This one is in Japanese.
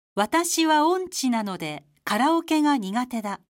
私は音痴なのでカラオケが苦手だ。